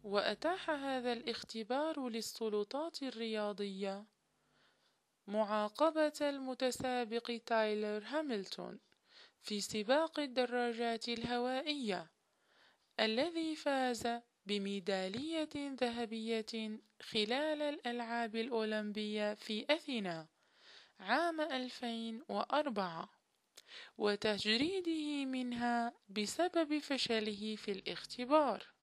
وأتاح هذا الاختبار للسلطات الرياضية معاقبة المتسابق تايلر هاملتون في سباق الدراجات الهوائية الذي فاز بميدالية ذهبية خلال الألعاب الأولمبية في أثينا عام 2004 وتجريده منها بسبب فشله في الاختبار.